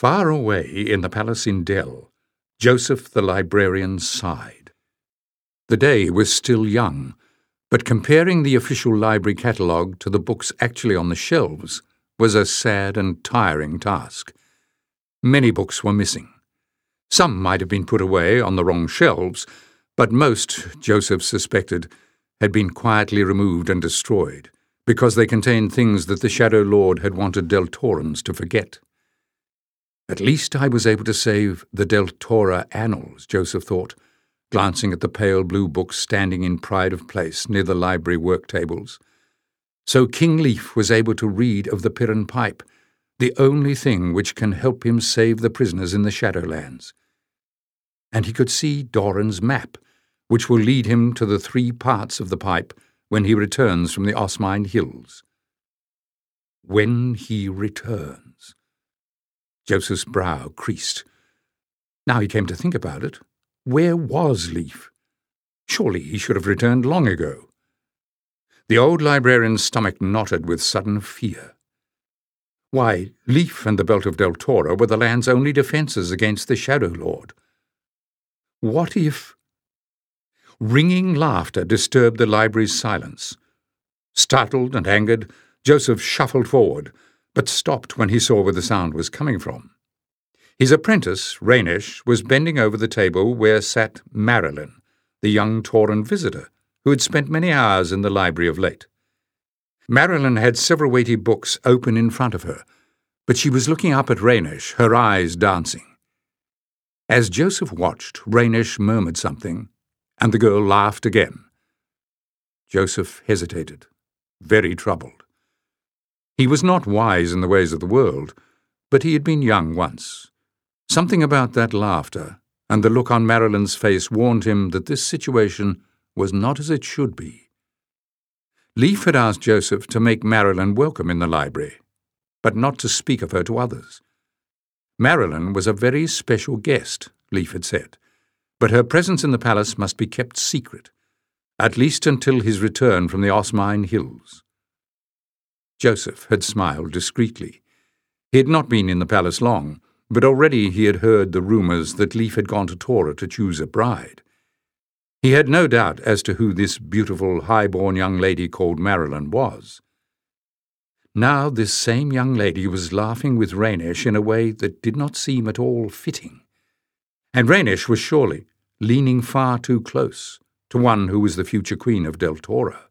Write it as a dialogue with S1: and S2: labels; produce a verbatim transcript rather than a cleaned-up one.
S1: Far away in the palace in Dell, Joseph the librarian sighed. The day was still young, but comparing the official library catalogue to the books actually on the shelves was a sad and tiring task. Many books were missing. Some might have been put away on the wrong shelves, but most, Joseph suspected, had been quietly removed and destroyed, because they contained things that the Shadow Lord had wanted Deltorans to forget. At least I was able to save the Deltora Annals, Joseph thought, glancing at the pale blue books standing in pride of place near the library work tables. So King Leaf was able to read of the Piran Pipe, the only thing which can help him save the prisoners in the Shadowlands. And he could see Doran's map, which will lead him to the three parts of the pipe when he returns from the Osmine Hills. When he returns. Joseph's brow creased. Now he came to think about it. Where was Leaf? Surely he should have returned long ago. The old librarian's stomach knotted with sudden fear. Why, Leaf and the Belt of Deltora were the land's only defences against the Shadow Lord. What if... Ringing laughter disturbed the library's silence. Startled and angered, Joseph shuffled forward, but stopped when he saw where the sound was coming from. His apprentice, Rainesh, was bending over the table where sat Marilyn, the young Tauran visitor, who had spent many hours in the library of late. Marilyn had several weighty books open in front of her, but she was looking up at Rainesh, her eyes dancing. As Joseph watched, Rainesh murmured something, and the girl laughed again. Joseph hesitated, very troubled. He was not wise in the ways of the world, but he had been young once. Something about that laughter and the look on Marilyn's face warned him that this situation was not as it should be. Leaf had asked Joseph to make Marilyn welcome in the library, but not to speak of her to others. Marilyn was a very special guest, Leaf had said, but her presence in the palace must be kept secret, at least until his return from the Osmine Hills. Joseph had smiled discreetly. He had not been in the palace long, but already he had heard the rumours that Leaf had gone to Tora to choose a bride. He had no doubt as to who this beautiful, high-born young lady called Marilyn was. Now this same young lady was laughing with Rainesh in a way that did not seem at all fitting. And Rainesh was surely leaning far too close to one who was the future queen of Deltora.